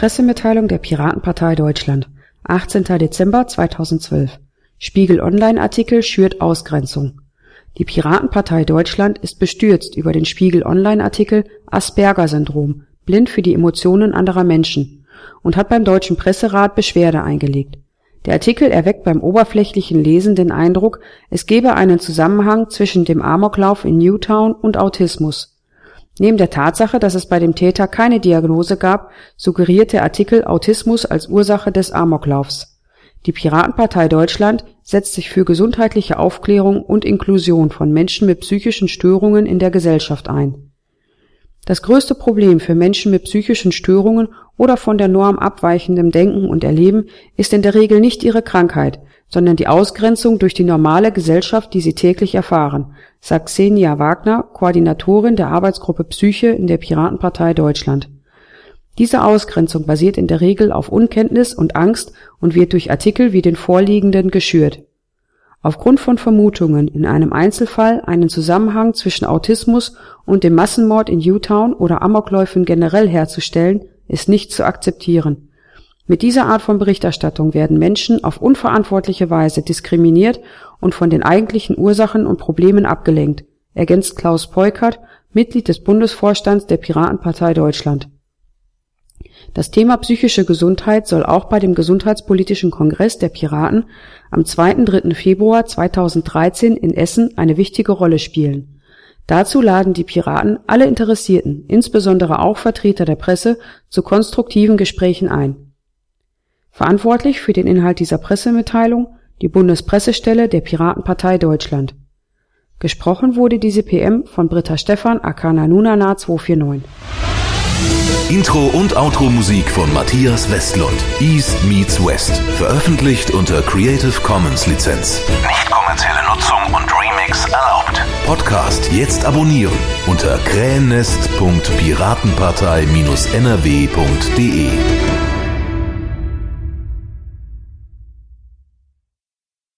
Pressemitteilung der Piratenpartei Deutschland, 18. Dezember 2012. Spiegel-Online-Artikel schürt Ausgrenzung. Die Piratenpartei Deutschland ist bestürzt über den Spiegel-Online-Artikel Asperger-Syndrom, blind für die Emotionen anderer Menschen, und hat beim Deutschen Presserat Beschwerde eingelegt. Der Artikel erweckt beim oberflächlichen Lesen den Eindruck, es gebe einen Zusammenhang zwischen dem Amoklauf in Newtown und Autismus. Neben der Tatsache, dass es bei dem Täter keine Diagnose gab, suggeriert der Artikel Autismus als Ursache des Amoklaufs. Die Piratenpartei Deutschland setzt sich für gesundheitliche Aufklärung und Inklusion von Menschen mit psychischen Störungen in der Gesellschaft ein. Das größte Problem für Menschen mit psychischen Störungen oder von der Norm abweichendem Denken und Erleben ist in der Regel nicht ihre Krankheit, sondern die Ausgrenzung durch die normale Gesellschaft, die sie täglich erfahren, sagt Xenia Wagner, Koordinatorin der Arbeitsgruppe Psyche in der Piratenpartei Deutschland. Diese Ausgrenzung basiert in der Regel auf Unkenntnis und Angst und wird durch Artikel wie den vorliegenden geschürt. Aufgrund von Vermutungen, in einem Einzelfall einen Zusammenhang zwischen Autismus und dem Massenmord in Newtown oder Amokläufen generell herzustellen, ist nicht zu akzeptieren. Mit dieser Art von Berichterstattung werden Menschen auf unverantwortliche Weise diskriminiert und von den eigentlichen Ursachen und Problemen abgelenkt, ergänzt Klaus Peukert, Mitglied des Bundesvorstands der Piratenpartei Deutschland. Das Thema psychische Gesundheit soll auch bei dem Gesundheitspolitischen Kongress der Piraten am 2.3. Februar 2013 in Essen eine wichtige Rolle spielen. Dazu laden die Piraten alle Interessierten, insbesondere auch Vertreter der Presse, zu konstruktiven Gesprächen ein. Verantwortlich für den Inhalt dieser Pressemitteilung die Bundespressestelle der Piratenpartei Deutschland. Gesprochen wurde diese PM von Britta Stephan aka Nanunana 249. Intro und Outro-Musik von Matthias Westlund. East meets West. Veröffentlicht unter Creative Commons Lizenz. Nicht kommerzielle Nutzung und Remix erlaubt. Podcast jetzt abonnieren unter krähennest.piratenpartei-nrw.de.